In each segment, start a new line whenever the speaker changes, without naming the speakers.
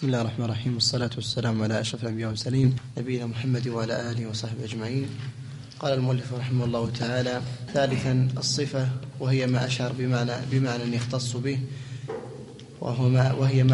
بسم الله الرحمن الرحيم، والصلاة والسلام على أشرف الأنبياء والمرسلين نبينا محمد وعلى آله وصحبه أجمعين. قال المؤلف رحمه الله تعالى: ثالثا الصفة، وهي ما أشعر بمعنى يختص به، وهي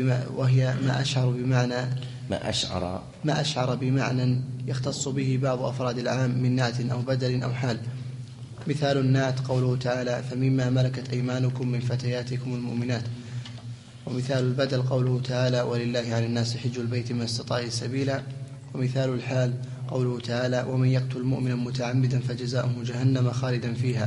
ما أشعر بمعنى يختص به بعض أفراد العام من نعت أو بدل أو حال. مثال النعت قوله تعالى: فمما ملكت أيمانكم من فتياتكم المؤمنات. ومثال البدل قوله تعالى: ولله على الناس حج البيت من استطاع سبيلا. ومثال الحال قوله تعالى: ومن يقتل مؤمنا متعمدا فجزاؤه جهنم خالدا فيها.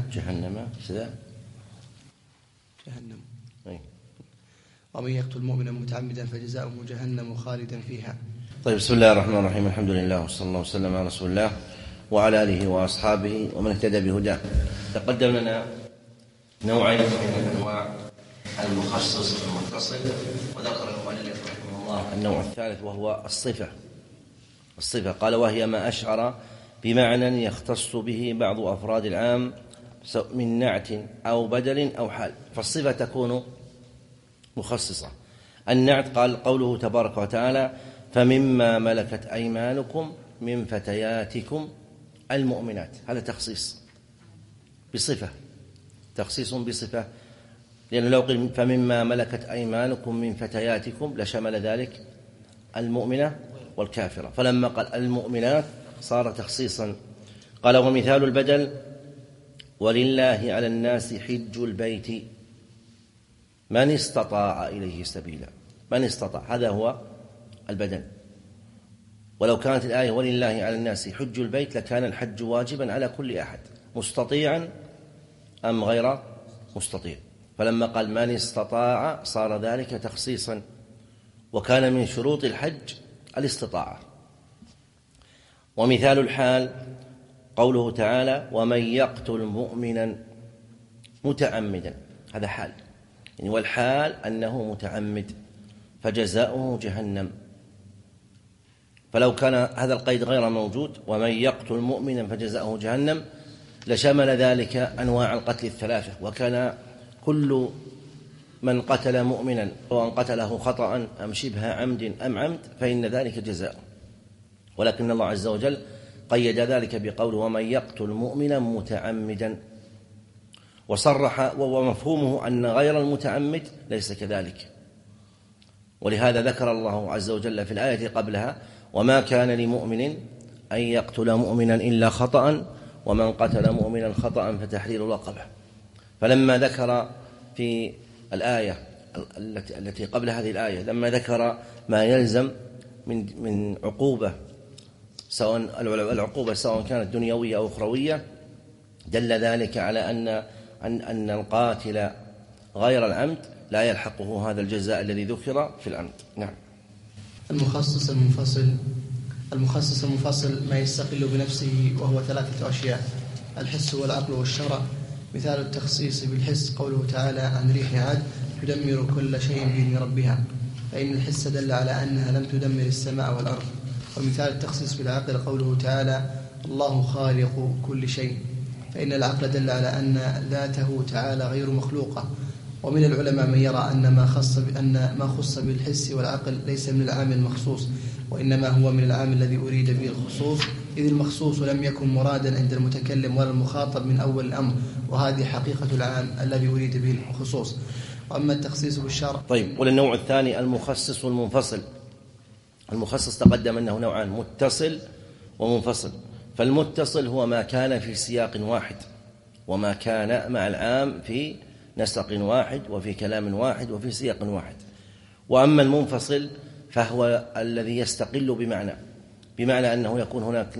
ومن يقتل مؤمنا متعمدا فجزاؤه جهنم خالدا فيها.
طيب، بسم الله الرحمن الرحيم، الحمد لله وصلى الله وسلم على رسول الله وعلى آله وأصحابه ومن اهتدى بهداه. تقدم لنا نوعين من أنواع المخصص والمتصل، وذكر المؤلف رحمه الله النوع الثالث وهو الصفة. قال: وهي ما أشعر بمعنى يختص به بعض أفراد العام من نعت أو بدل أو حال. فالصفة تكون مخصصة. النعت قال قوله تبارك وتعالى: فمما ملكت أيمانكم من فتياتكم المؤمنات. هذا تخصيص بصفة، لأنه لو قيل فمما ملكت أيمانكم من فتياتكم لشمل ذلك المؤمنة والكافرة، فلما قال المؤمنات صار تخصيصا. قال: ومثال البدل: ولله على الناس حج البيت من استطاع إليه سبيلا. من استطاع، هذا هو البدل. ولو كانت الآية ولله على الناس حج البيت لكان الحج واجبا على كل أحد، مستطيعا أم غير مستطيع. فلما قال من استطاع صار ذلك تخصيصا، وكان من شروط الحج الاستطاعة. ومثال الحال قوله تعالى: ومن يقتل مؤمنا متعمدا. هذا حال، يعني والحال أنه متعمد فجزاؤه جهنم. فلو كان هذا القيد غير موجود، ومن يقتل مؤمنا فجزاؤه جهنم، لشمل ذلك أنواع القتل الثلاثة، وكان كل من قتل مؤمنا وأن قتله خطأ أم شبه عمد أم عمد فإن ذلك جزاء. ولكن الله عز وجل قيد ذلك بقوله: ومن يقتل مؤمنا متعمدا، وصرح ومفهومه أن غير المتعمد ليس كذلك. ولهذا ذكر الله عز وجل في الآية قبلها: وما كان لمؤمن أن يقتل مؤمنا إلا خطأ ومن قتل مؤمنا خطأ فتحرير رقبة. فلما ذكر في الآية التي قبل هذه الآية، لما ذكر ما يلزم من عقوبة، سواء العقوبة سواء كانت دنيوية أو أخروية، دل ذلك على أن القاتل غير العمد لا يلحقه هذا الجزاء الذي ذكر في العمد. نعم.
المخصص المنفصل ما يستقل بنفسه، وهو ثلاثة أشياء: الحس والعقل والشرع. مثال التخصيص بالحس قوله تعالى عن ريح عاد: تدمر كل شيء بإذن ربها، فإن الحس دل على أنها لم تدمر السماء والأرض. ومثال التخصيص بالعقل قوله تعالى: الله خالق كل شيء، فإن العقل دل على أن ذاته تعالى غير مخلوقة. ومن العلماء من يرى أن ما خص بالحس والعقل ليس من العام المخصوص، وإنما هو من العام الذي أريد به الخصوص، إذ المخصوص لم يكن مرادا عند المتكلم ولا المخاطب من أول الأمر، وهذه حقيقة العام الذي أريد به الخصوص. وأما التخصيص بالشرع.
طيب، وللنوع الثاني المخصص والمنفصل. المخصص تقدم أنه نوعان: متصل ومنفصل. فالمتصل هو ما كان في سياق واحد، وما كان مع العام في نسق واحد وفي كلام واحد وفي سياق واحد. وأما المنفصل فهو الذي يستقل بمعنى أنه يكون هناك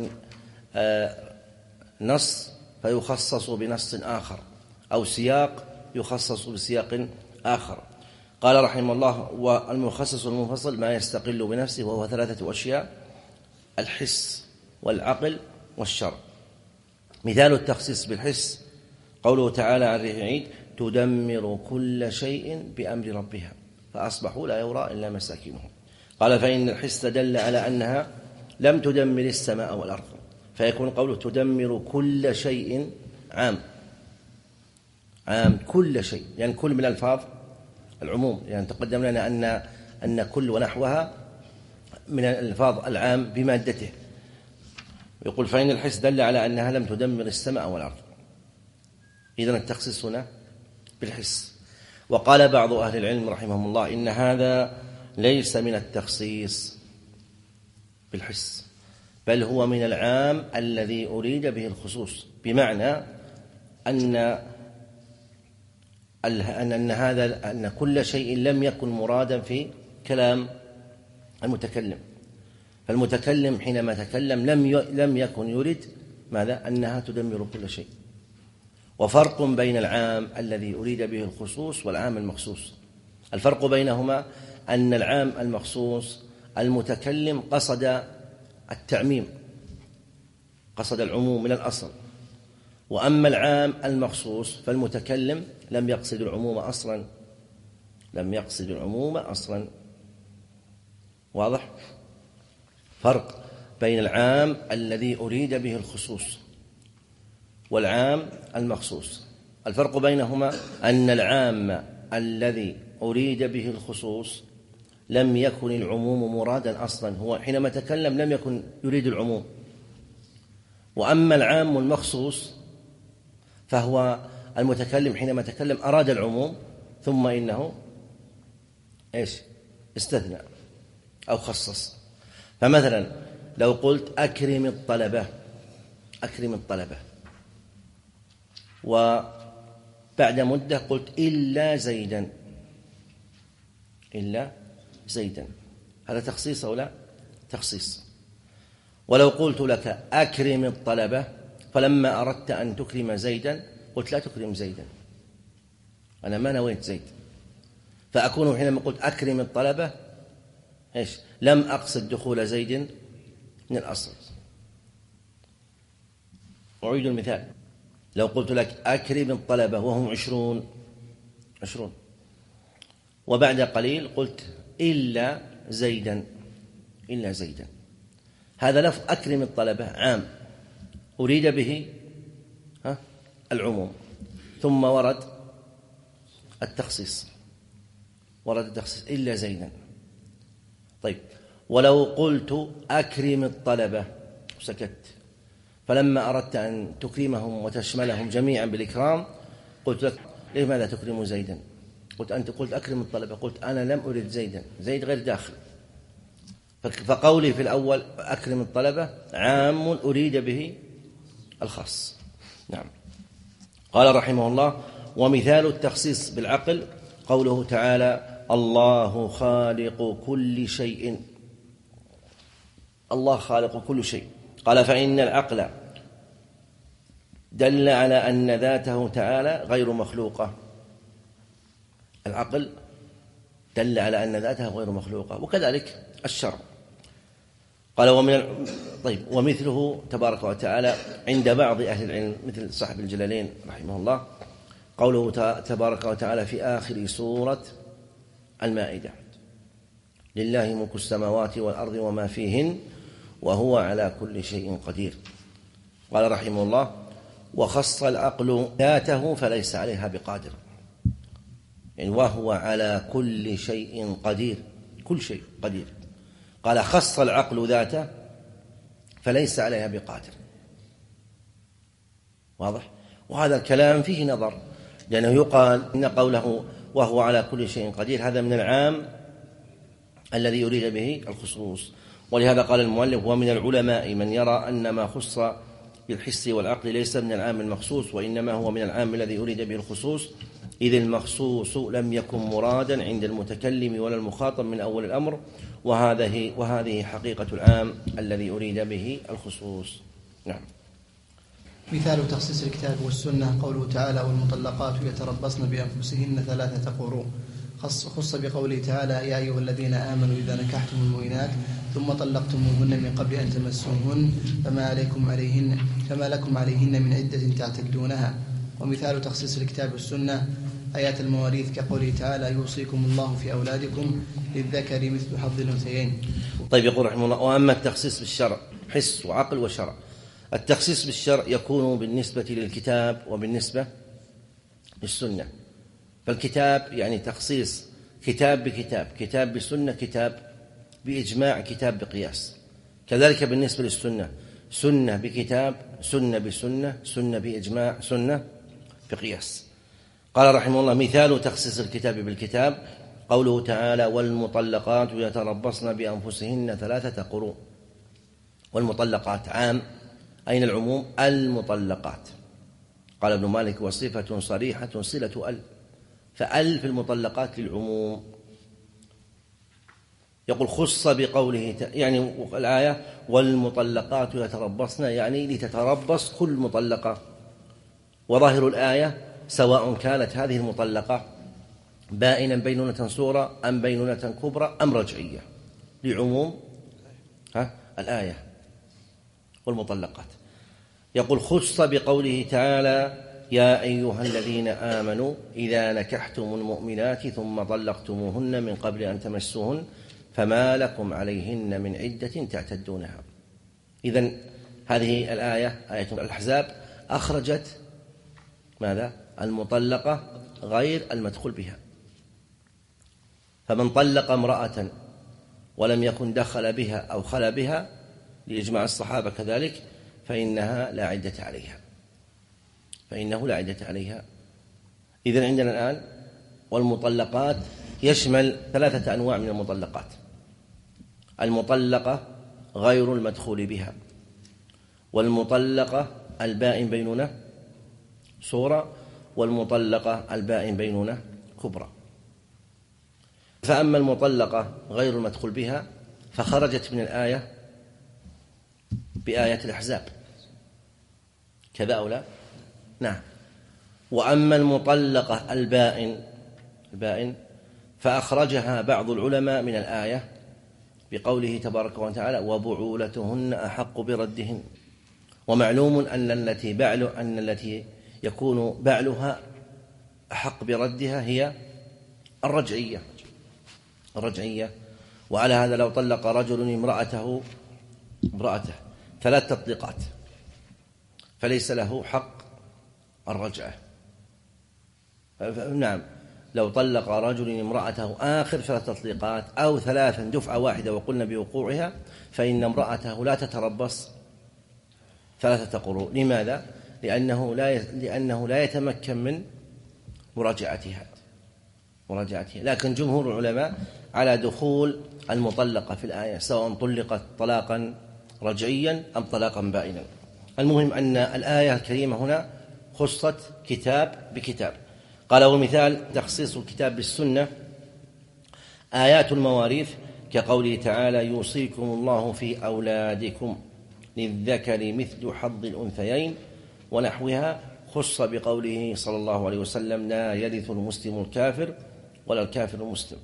نص فيخصص بنص آخر، أو سياق يخصص بسياق آخر. قال رحمه الله: والمخصص والمنفصل ما يستقل بنفسه، وهو ثلاثة أشياء: الحس والعقل والشرع. مثال التخصيص بالحس قوله تعالى عن ريح عيد: تدمر كل شيء بأمر ربها فأصبحوا لا يرى إلا مساكنهم. قال: فإن الحس دل على أنها لم تدمر السماء والأرض، فيكون قوله تدمر كل شيء عام كل شيء، يعني كل من الفاظ العموم. يعني تقدم لنا أن أن كل ونحوها من الألفاظ العام بمادته. يقول فإن الحس دل على أنها لم تدمر السماء والأرض، إذن التخصيص هنا بالحس. وقال بعض أهل العلم رحمهم الله إن هذا ليس من التخصيص بالحس، بل هو من العام الذي أريد به الخصوص، بمعنى أن كل شيء لم يكن مرادا في كلام المتكلم. فالمتكلم حينما تكلم لم يكن يريد ماذا؟ أنها تدمر كل شيء. وفرق بين العام الذي أريد به الخصوص والعام المخصوص. الفرق بينهما أن العام المخصوص المتكلم قصد التعميم، قصد العموم من الأصل، وأما العام المخصوص فالمتكلم لم يقصد العموم أصلا. واضح؟ فرق بين العام الذي أريد به الخصوص والعام المخصوص. الفرق بينهما أن العام الذي أريد به الخصوص لم يكن العموم مرادا أصلا، هو حينما تكلم لم يكن يريد العموم. وأما العام المخصوص فهو المتكلم حينما تكلم أراد العموم، ثم إنه استثنى أو خصص. فمثلا لو قلت أكرم الطلبة، وبعد مدة قلت إلا زيدا، هذا تخصيص أو لا؟ تخصيص. ولو قلت لك أكرم الطلبة، فلما أردت أن تكرم زيدا قلت لا تكرم زيدا، أنا ما نويت زيد، فأكون حينما قلت أكرم الطلبة لم أقصد دخول زيد من الأصل. أعيد المثال، لو قلت لك أكرم الطلبة وهم 20، وبعد قليل قلت إلا زيدا، هذا لفظ أكرم الطلبة عام أريد به العموم، ثم ورد التخصيص إلا زيدا. طيب، ولو قلت أكرم الطلبة وسكت، فلما أردت أن تكرمهم وتشملهم جميعا بالإكرام قلت لك لماذا تكرم زيدا؟ أنت قلت أكرم الطلبة، قلت أنا لم أرد زيدا، زيد غير داخل. فقولي في الأول أكرم الطلبة عام أريد به الخاص. نعم. قال رحمه الله: ومثال التخصيص بالعقل قوله تعالى: الله خالق كل شيء. الله خالق كل شيء. قال: فإن العقل دل على أن ذاته تعالى غير مخلوقة. العقل دل على أن ذاته غير مخلوقة، وكذلك الشرع. قال: ومثله تبارك وتعالى عند بعض أهل العلم مثل صاحب الجلالين رحمه الله قوله تبارك وتعالى في آخر سورة المائدة: لله ملك السماوات والأرض وما فيهن وهو على كل شيء قدير. قال رحمه الله: وخص العقل ذاته فليس عليها بقادر، يعني وهو على كل شيء قدير، كل شيء قدير. قال: خص العقل ذاته فليس عليها بقادر. واضح؟ وهذا الكلام فيه نظر، لأنه يقال إن قوله وهو على كل شيء قدير هذا من العام الذي يريد به الخصوص. ولهذا قال المؤلف: ومن العلماء من يرى أن ما خص بالحس والعقل ليس من العام المخصوص، وإنما هو من العام الذي يريد به الخصوص، إذ المخصوص لم يكن مرادا عند المتكلم ولا المخاطب من أول الأمر، وهذه حقيقة العام الذي أريد به الخصوص. نعم.
مثال تخصيص الكتاب والسنة قوله تعالى: والمطلقات يتربصن بأنفسهن 3 قروء. خص بقوله تعالى: يا أيها الذين آمنوا إذا نكحتم المؤمنات ثم طلقتموهن من قبل أن تمسوهن فما لكم عليهن من عدة تعتدونها. ومثال تخصيص الكتاب والسنة آيات المواريث كقوله تعالى: يوصيكم الله في أولادكم للذكر مثل حظ الأنثيين.
طيب، يقول رحمه الله: وأما التخصيص بالشرع، حس وعقل وشرع. التخصيص بالشرع يكون بالنسبة للكتاب وبالنسبة للسنة. فالكتاب يعني تخصيص كتاب بكتاب، كتاب بسنة، كتاب بإجماع، كتاب بقياس. كذلك بالنسبة للسنة، سنة بكتاب، سنة بسنة، سنة بإجماع، سنة بقياس. قال رحمه الله: مثال تخصيص الكتاب بالكتاب قوله تعالى: والمطلقات يتربصن بأنفسهن 3 قروء. والمطلقات عام. أين العموم؟ المطلقات. قال ابن مالك: وصفة صريحة صلة ال، فال في المطلقات للعموم. يقول خص بقوله يعني الآية والمطلقات يتربصن، يعني لتتربص كل مطلقة. وظاهر الآية سواء كانت هذه المطلقة بائنا بينونة صغرى أم بينونة كبرى أم رجعية، لعموم الآية والمطلقات. يقول خص بقوله تعالى: يا أيها الذين آمنوا إذا نكحتم المؤمنات ثم طلقتموهن من قبل أن تمسوهن فما لكم عليهن من عدة تعتدونها. إذن هذه الآية، آية الأحزاب، أخرجت ماذا؟ المطلقة غير المدخول بها. فمن طلق امرأة ولم يكن دخل بها أو خلا بها لإجماع الصحابة كذلك فإنها لا عدة عليها، فإنه لا عدة عليها. إذن عندنا الآن والمطلقات يشمل 3 أنواع من المطلقات: المطلقة غير المدخول بها، والمطلقة البائن بينونة صغرى، والمطلقة البائن بينونة كبرى. فأما المطلقة غير المدخول بها فخرجت من الآية بآية الأحزاب، كذا أو لا؟ نعم. وأما المطلقة البائن فأخرجها بعض العلماء من الآية بقوله تبارك وتعالى: وبعولتهن أحق بردهن. ومعلوم أن التي يكون بعلها أحق بردها هي الرجعية. وعلى هذا لو طلق رجل امرأته 3 تطليقات فليس له حق الرجعة. نعم، لو طلق رجل امرأته آخر 3 تطليقات أو 3 دفعة واحدة وقلنا بوقوعها فإن امرأته لا تتربص 3 قروء. لماذا؟ لأنه لا يتمكن من مراجعتها. لكن جمهور العلماء على دخول المطلقة في الآية سواء طلقت طلاقا رجعيا أم طلاقا بائنا. المهم أن الآية الكريمة هنا خصت كتاب بكتاب. قال: ومثال تخصيص الكتاب بالسنة آيات المواريث كقوله تعالى: يوصيكم الله في أولادكم للذكر مثل حظ الأنثيين ونحوها. خص بقوله صلى الله عليه وسلم: لا يرث المسلم الكافر ولا الكافر المسلم.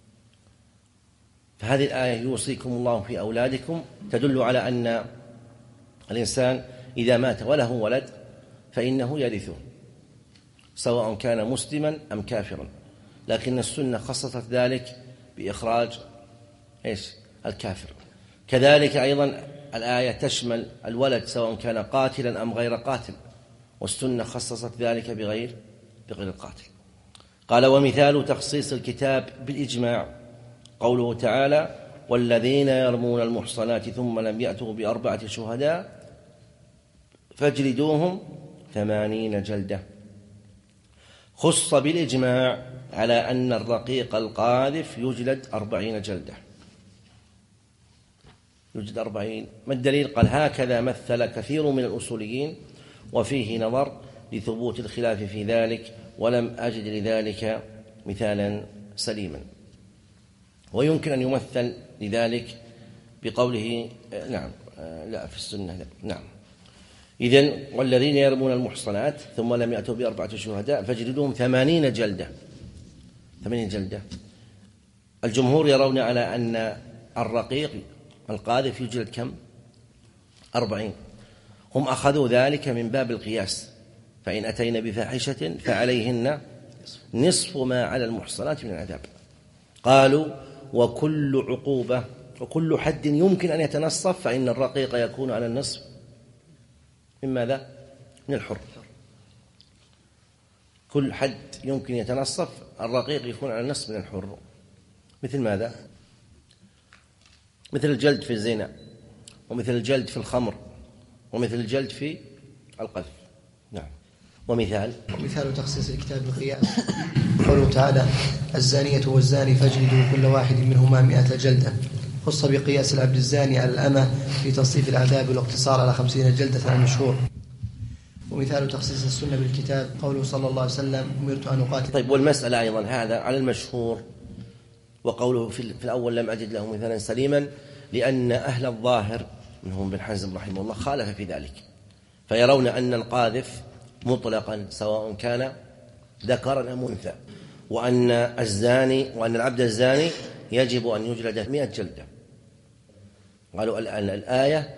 فهذه الآية يوصيكم الله في أولادكم تدل على أن الإنسان إذا مات وله ولد فإنه يرثه سواء كان مسلما أم كافرا، لكن السنة خصصت ذلك بإخراج الكافر. كذلك أيضا الآية تشمل الولد سواء كان قاتلا أم غير قاتل، والسنة خصصت ذلك بغير القاتل. قال: ومثال تخصيص الكتاب بالإجماع قوله تعالى: والذين يرمون المحصنات ثم لم يأتوا ب4 شهداء فاجلدوهم 80 جلدة. خص بالإجماع على أن الرقيق القاذف يجلد 40 جلدة. يجلد 40. ما الدليل؟ قال: هكذا مثل كثير من الأصوليين وفيه نظر لثبوت الخلاف في ذلك ولم أجد لذلك مثالا سليما. ويمكن أن يمثل لذلك بقوله لا في السنة لا. نعم. إذن والذين يرمون المحصنات ثم لم يأتوا ب4 شهداء فاجلدوهم 80 جلدة. 80 جلدة. الجمهور يرون على أن الرقيق القاذف يجلد كم؟ 40. هم أخذوا ذلك من باب القياس: فإن أتين بفاحشة فعليهن نصف ما على المحصنات من العذاب. قالوا: وكل عقوبة وكل حد يمكن أن يتنصف فإن الرقيق يكون على النصف من ماذا؟ من الحر. كل حد يمكن يتنصف الرقيق يكون على النصف من الحر. مثل ماذا؟ مثل الجلد في الزنا، ومثل الجلد في الخمر، ومثل الجلد في القذف. نعم. ومثال
تخصيص الكتاب بالقياس قوله تعالى: الزانية والزاني فاجلدوا كل واحد منهما 100 جلدة. خص بقياس العبد الزاني على الأمة في تصنيف العذاب والاقتصار على 50 جلدة على المشهور. ومثال تخصيص السنة بالكتاب قوله صلى الله عليه وسلم: أمرت أن أقاتل.
طيب، والمسألة أيضا هذا على المشهور، وقوله في الأول لم أجد له مثالا سليما، لأن أهل الظاهر منهم ابن حزم رحمه الله خالف في ذلك، فيرون أن القاذف مطلقا سواء كان ذكرا أم أنثى، وأن العبد الزاني يجب أن يجلد 100 جلدة. قالوا الآن الآية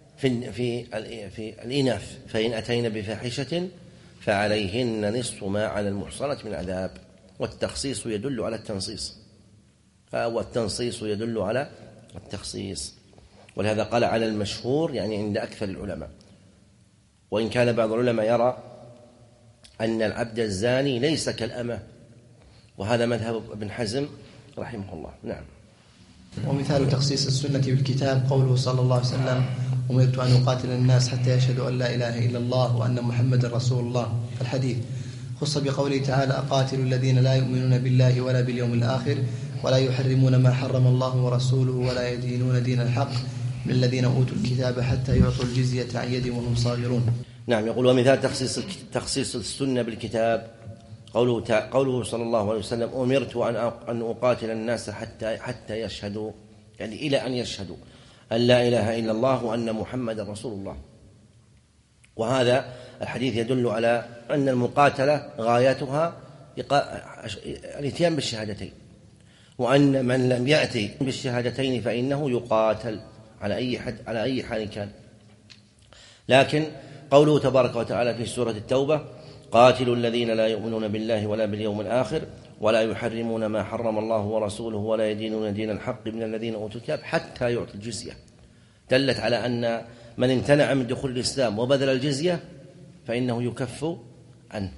في الإناث: فإن أتين بفاحشة فعليهن نصف ما على المحصنة من عذاب. والتخصيص يدل على التنصيص، والتنصيص يدل على التخصيص، ولهذا قال على المشهور، يعني عند أكثر العلماء. وإن كان بعض العلماء يرى أن العبد الزاني ليس كالأمة، وهذا مذهب ابن حزم رحمه الله. نعم.
ومثال تخصيص السنة بالكتاب قوله صلى الله عليه وسلم: أمرت أن أقاتل الناس حتى يشهدوا أن لا إله إلا الله وأن محمد رسول الله. الحديث خص بقوله تعالى: أقاتل الذين لا يؤمنون بالله ولا باليوم الآخر ولا يحرمون ما حرم الله ورسوله ولا يدينون دين الحق من الذين أوتوا الكتاب حتى يعطوا الجزية عن يد وهم صاغرون.
نعم. يقول: ومثال تخصيص السنة بالكتاب قوله صلى الله عليه وسلم: أمرت أن أقاتل الناس حتى يشهدوا، يعني إلى أن يشهدوا أن لا إله إلا الله وأن محمد رسول الله. وهذا الحديث يدل على أن المقاتلة غايتها الاتيان بالشهادتين، وأن من لم يأتي بالشهادتين فإنه يقاتل على أي حال كان. لكن قوله تبارك وتعالى في سورة التوبة: قاتلوا الذين لا يؤمنون بالله ولا باليوم الآخر ولا يحرمون ما حرم الله ورسوله ولا يدينون دين الحق من الذين أوتوا الكتاب حتى يعطوا الجزية، دلت على أن من امتنع من دخول الإسلام وبذل الجزية فإنه يكف عنه،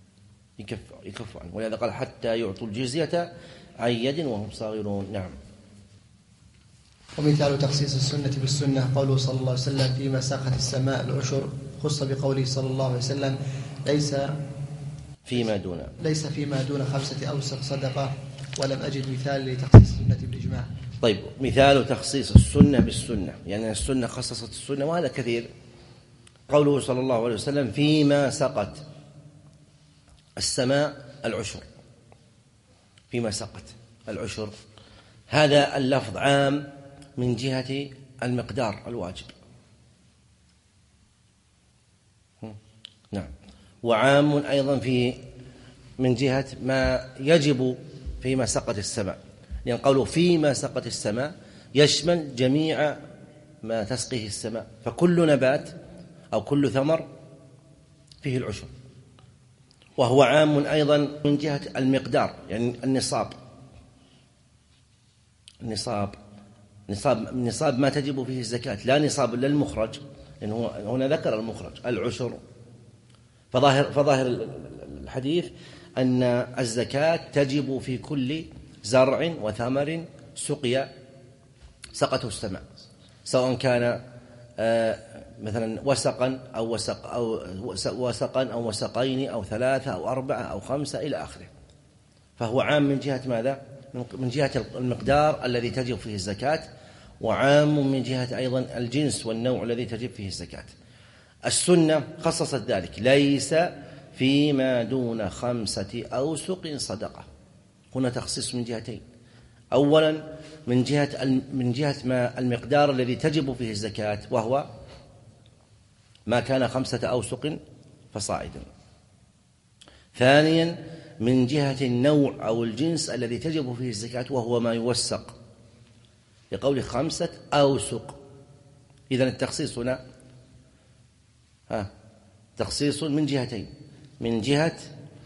ولهذا قال: حتى يعطوا الجزية عن يد وهم صاغرون. نعم.
ومثال تخصيص السنة بالسنة قوله صلى الله عليه وسلم: فيما ساقت السماء العشر. خص بقوله صلى الله عليه وسلم: ليس فيما دون 5 أوسق صدقة. ولم أجد مثال لتخصيص السنة بالإجماع.
طيب، مثال تخصيص السنة بالسنة، يعني السنة خصصت السنة، وهذا كثير. قوله صلى الله عليه وسلم: فيما سقت السماء العشر. فيما سقت العشر، هذا اللفظ عام من جهة المقدار الواجب، نعم، وعام أيضا من جهة ما يجب فيما سقت السماء، لأن قوله فيما سقت السماء يشمل جميع ما تسقيه السماء، فكل نبات أو كل ثمر فيه العشر. وهو عام أيضا من جهة المقدار، يعني النصاب ما تجب فيه الزكاة، لا نصاب للمخرج، لأنه هنا ذكر المخرج العشر. فظاهر الحديث أن الزكاة تجب في كل زرع وثمر سقته السماء، سواء كان مثلا وسقا أو وسقين أو 3 أو 4 أو 5 إلى آخره. فهو عام من جهة ماذا؟ من جهة المقدار الذي تجب فيه الزكاة، وعام من جهة أيضا الجنس والنوع الذي تجب فيه الزكاة. السنة خصصت ذلك: ليس فيما دون 5 أوسق صدقة. هنا تخصيص من جهتين: أولا من جهة ما المقدار الذي تجب فيه الزكاة، وهو ما كان 5 أوسق فصاعدا. ثانيا من جهة النوع أو الجنس الذي تجب فيه الزكاة، وهو ما يوسق، لقول 5 أوسق. إذن التخصيص هنا تخصيص من جهتين: من جهة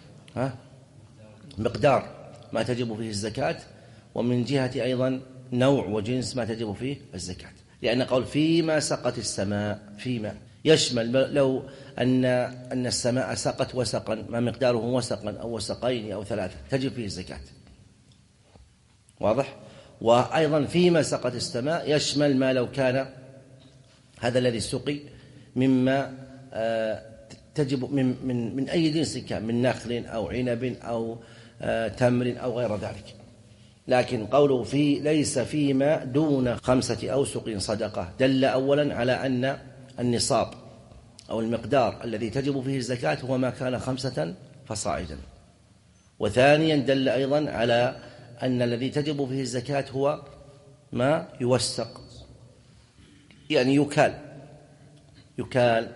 مقدار ما تجب فيه الزكاة، ومن جهة أيضا نوع وجنس ما تجب فيه الزكاة. لأن قول فيما سقت السماء، فيما يشمل لو أن السماء سقت وسقا، ما مقداره وسقا أو وسقين أو 3 تجب فيه الزكاة. واضح؟ وأيضا فيما سقط السماء يشمل ما لو كان هذا الذي سقي مما تجب من أي جنس كان، من نخل أو عنب أو تمر أو غير ذلك. لكن قوله ليس فيما دون 5 أوسق صدقة دل أولا على أن النصاب أو المقدار الذي تجب فيه الزكاة هو ما كان 5 فصاعدا. وثانيا دل أيضا على أن الذي تجب فيه الزكاة هو ما يوسق، يعني يكال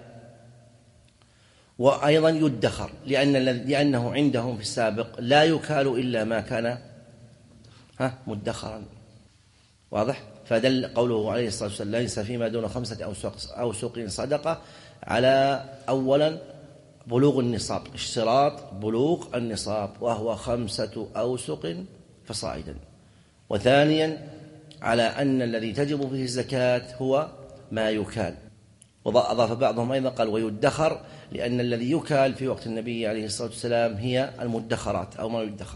وأيضا يدخر، لأنه عندهم في السابق لا يكال إلا ما كان مدخرا. واضح؟ فدل قوله عليه الصلاة والسلام ليس فيما دون 5 أوسق صدقة على أولا بلوغ النصاب، اشتراط بلوغ النصاب وهو 5 أوسق فصاعدا. وثانيا على أن الذي تجب فيه الزكاة هو ما يكال. وأضاف بعضهم أيضا قال ويدخر، لأن الذي يكال في وقت النبي عليه الصلاة والسلام هي المدخرات أو ما يدخر.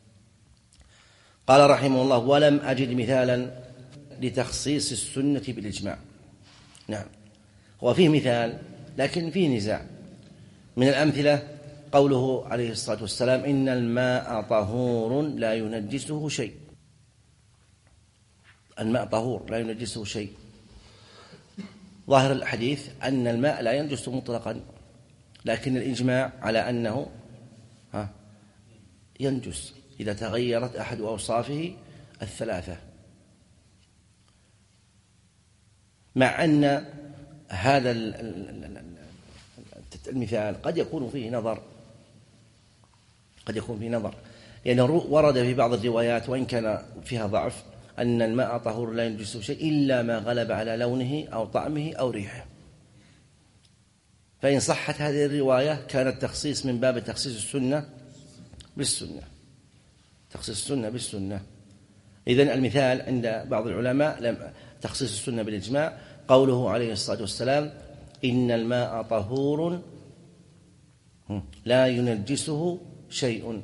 قال رحمه الله ولم أجد مثالا لتخصيص السنة بالإجماع. نعم، هو فيه مثال لكن فيه نزاع. من الأمثلة قوله عليه الصلاة والسلام إن الماء طهور لا ينجسه شيء. الماء طهور لا ينجسه شيء. ظاهر الحديث أن الماء لا ينجس مطلقا، لكن الإجماع على أنه ينجس إذا تغيرت أحد أوصافه 3، مع أن هذا المثال قد يكون فيه نظر، لأنه ورد في بعض الروايات وإن كان فيها ضعف أن الماء طهور لا ينجس شيء إلا ما غلب على لونه أو طعمه أو ريحه. فإن صحت هذه الرواية كان التخصيص من باب تخصيص السنة بالسنة. إذن المثال عند بعض العلماء تخصيص السنة بالإجماع قوله عليه الصلاة والسلام إن الماء طهور لا ينجسه شيء.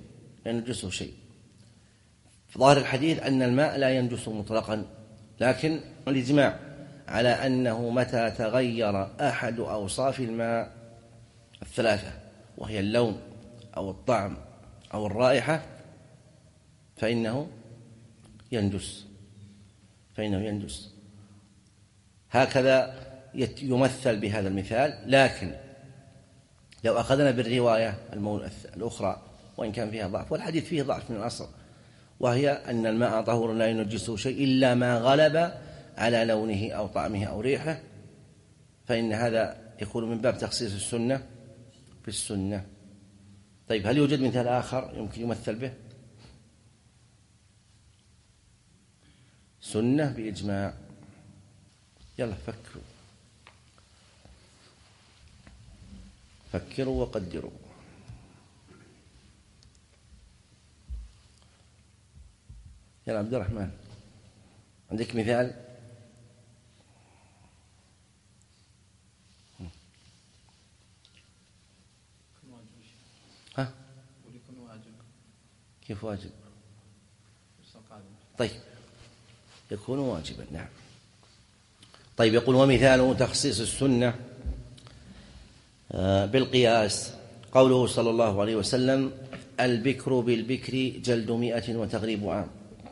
ظاهر الحديث أن الماء لا ينجس مطلقا، لكن الإجماع على أنه متى تغير أحد أوصاف الماء 3 وهي اللون أو الطعم أو الرائحة فإنه ينجس. هكذا يمثل بهذا المثال. لكن لو أخذنا بالرواية الأخرى وإن كان فيها ضعف، والحديث فيه ضعف من الأصل، وهي أن الماء طهور لا ينجسه شيء إلا ما غلب على لونه أو طعمه أو ريحه، فإن هذا يكون من باب تخصيص السنة بالسنة. طيب، هل يوجد مثال آخر يمكن يمثل به؟ سنة بإجماع. يلا فكروا وقدروا. يا عبد الرحمن، عندك مثال؟ كيف واجب؟ طيب، يكون واجبا. نعم. طيب، يقول ومثال تخصيص السنة بالقياس قوله صلى الله عليه وسلم البكر بالبكر جلد 100 وتغريب عام.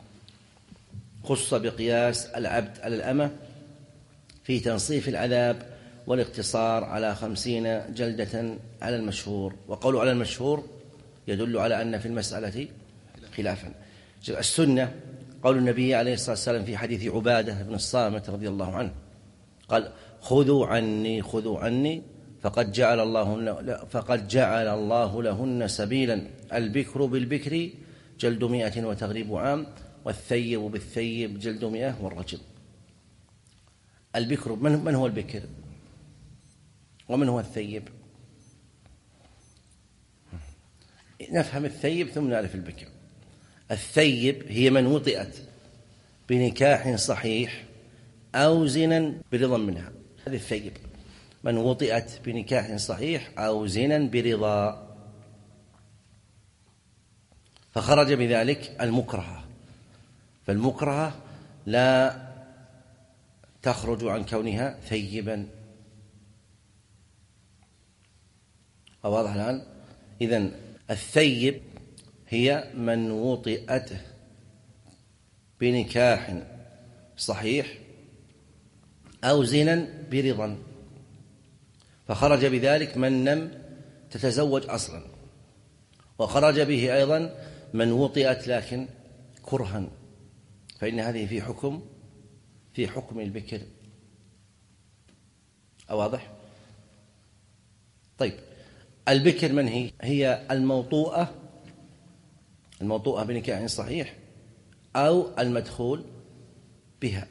خص بقياس العبد على الأمة في تنصيف العذاب والاقتصار على 50 جلدة على المشهور. وقوله على المشهور يدل على أن في المسألة خلافا. السنة قول النبي عليه الصلاة والسلام في حديث عبادة بن الصامت رضي الله عنه قال خذوا عني فقد جعل الله لهن سبيلا. البكر بالبكر جلد 100 وتغريب عام، والثيب بالثيب جلد 100 والرجم. البكر من هو البكر ومن هو الثيب؟ نفهم الثيب ثم نعرف البكر. الثيب هي من وطئت بنكاح صحيح أو زنا برضا منها. هذا الثيب من وطئت بنكاح صحيح أو زنا برضا، فخرج بذلك المكره فالمكرهة لا تخرج عن كونها ثيبا. واضح الآن؟ إذن الثيب هي من وطئت بنكاح صحيح أو زنا برضا، فخرج بذلك من لم تتزوج أصلا، وخرج به أيضا من وطئت لكن كرها، فإن هذه في حكم البكر. واضح؟ طيب، البكر من هي الموطوءة بنكاح صحيح أو المدخول بها،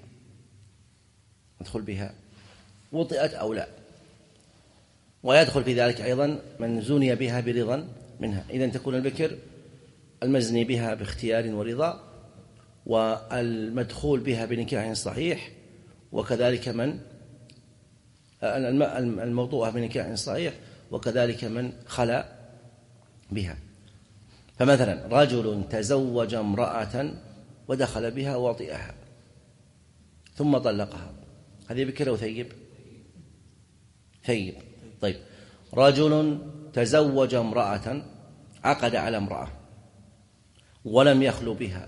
وطئت أو لا، ويدخل في ذلك أيضا من زني بها برضا منها. إذن تكون البكر المزني بها باختيار ورضا، والمدخول بها بنكاح صحيح، وكذلك من الموطوءة بنكاح صحيح، وكذلك من خلا بها. فمثلا رجل تزوج امرأة ودخل بها وطئها ثم طلقها، هذه بكر أو ثيب؟ طيب، رجل تزوج امرأة، عقد على امرأة ولم يخلو بها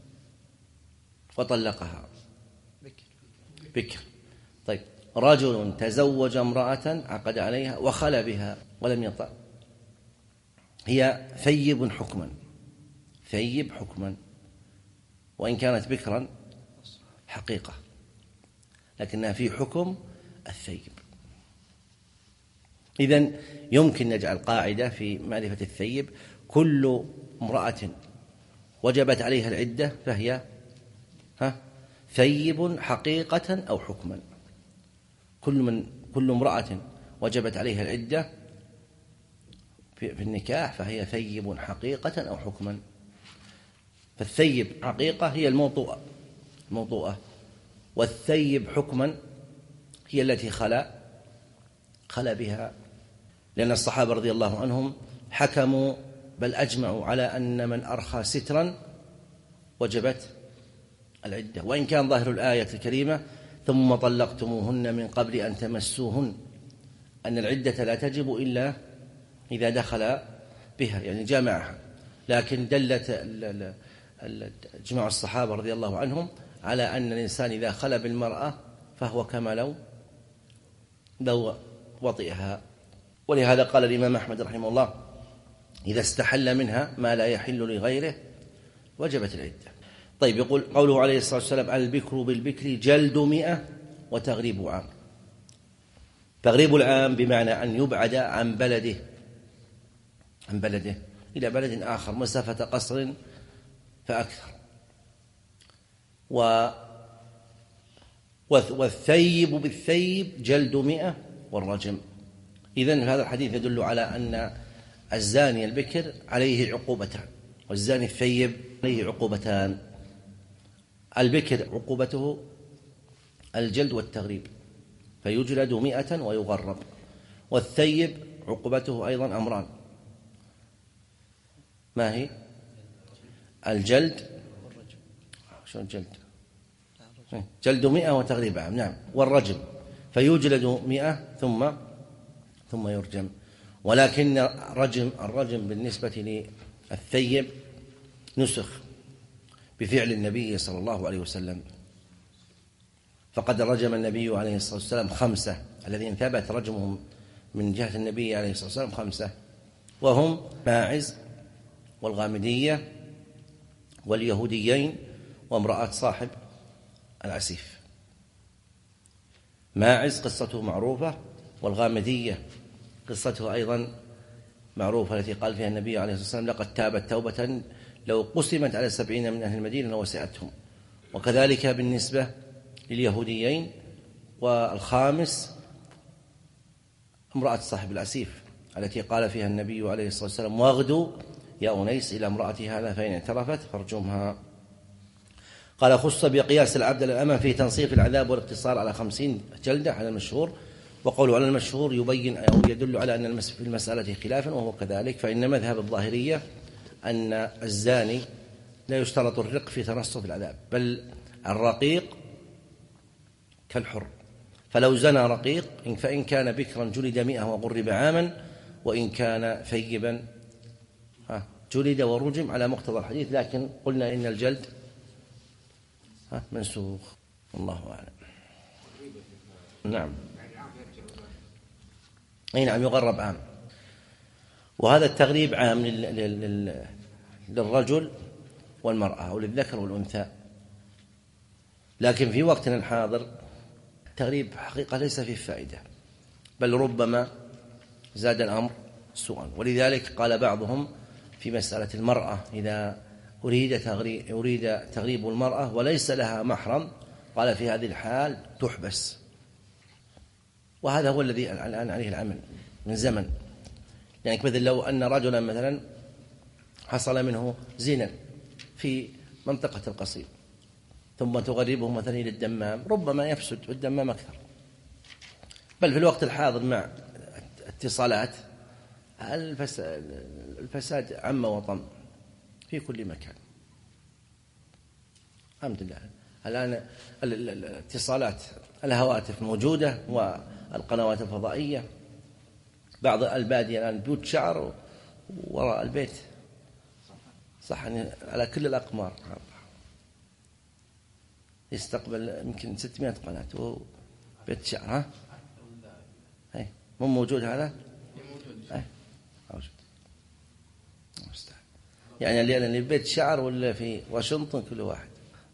وطلقها، بكر. طيب، رجل تزوج امرأة عقد عليها وخلى بها ولم يطأ، هي ثيب حكما، وإن كانت بكرا حقيقة، لكنها في حكم الثيب. إذن يمكن نجعل قاعدة في معرفة الثيب: كل امرأة وجبت عليها العدة فهي ثيب حقيقة أو حكما. كل امرأة وجبت عليها العدة في النكاح فهي ثيب حقيقة أو حكما. فالثيب حقيقة هي الموطوءة، والثيب حكما هي التي خلا بها، لأن الصحابة رضي الله عنهم حكموا بل أجمعوا على أن من أرخى سترا وجبت العدة، وإن كان ظاهر الآية الكريمة ثم طلقتموهن من قبل أن تمسوهن، أن العدة لا تجب إلا إذا دخل بها، يعني جامعها، لكن دلت اجماع الصحابة رضي الله عنهم على أن الإنسان إذا خلى بالمرأة فهو كما لو وطئها. ولهذا قال الإمام أحمد رحمه الله: إذا استحل منها ما لا يحل لغيره وجبت العدة. طيب، يقول قوله عليه الصلاة والسلام: البكر بالبكر جلد 100 وتغريب عام. تغريب العام بمعنى أن يبعد عن بلده إلى بلد آخر مسافة قصر فأكثر. والثيب بالثيب جلد 100 والرجم. إذن هذا الحديث يدل على أن الزاني البكر عليه عقوبتان، والزاني الثيب عليه عقوبتان. البكر عقوبته الجلد والتغريب، فيجلد 100 ويغرب. والثيب عقوبته أيضا أمران: ما هي؟ الجلد، شو الجلد؟ جلد 100 وتغريب عام، نعم، والرجم، فيجلد 100 ثم يرجم. ولكن الرجم بالنسبة للثيب نسخ بفعل النبي صلى الله عليه وسلم، فقد رجم النبي عليه الصلاة والسلام 5 الذين ثبت رجمهم من جهة النبي عليه الصلاة والسلام 5، وهم ماعز والغامدية واليهوديين وامرأة صاحب العسيف. ماعز قصته معروفة، والغامدية قصته أيضا معروفة، التي قال فيها النبي عليه الصلاة والسلام: لقد تابت توبة لو قسمت على 70 من أهل المدينة لوسعتهم. وكذلك بالنسبة لليهوديين. والخامس امرأة صاحب العسيف التي قال فيها النبي عليه الصلاة والسلام: واغدوا يا أنيس إلى امرأة هذا فإن اعترفت فارجمها. قال: خص بقياس العبد للأمة في تنصيف العذاب والاقتصار على 50 جلدة على المشهور. وقوله على المشهور يبين أو يدل على أن في المسألة خلافا، وهو كذلك، فإن مذهب الظاهرية أن الزاني لا يشترط الرق في تنصف العذاب، بل الرقيق كالحر، فلو زنى رقيق فإن كان بكرا جلد 100 وغرب عاما، وإن كان ثيبا جلد ورجم على مقتضى الحديث، لكن قلنا إن الجلد منسوخ. الله أعلم. نعم، أي نعم، يغرب عام، وهذا التغريب عام للرجل والمرأة أو للذكر والأنثى، لكن في وقتنا الحاضر التغريب حقيقة ليس فيه فائدة، بل ربما زاد الأمر سوءا. ولذلك قال بعضهم في مسألة المرأة إذا أريد تغريب المرأة وليس لها محرم، قال في هذه الحال تحبس. وهذا هو الذي الآن عليه العمل من زمن. يعني مثل لو أن رجلا مثلا حصل منه زنا في منطقة القصيم ثم تغربه مثلا إلى الدمام، ربما يفسد الدمام أكثر. بل في الوقت الحاضر مع اتصالات الفساد عم وطم في كل مكان. الحمد لله الآن الاتصالات الهواتف موجودة والقنوات الفضائية. بعض البادية الآن بيوت شعر وراء البيت، صح، على كل الأقمار يستقبل يمكن 600 قناة وبيت شعر. مو موجود هذا؟ موجود. يعني اللي بيت شعر ولا في واشنطن كل واحد.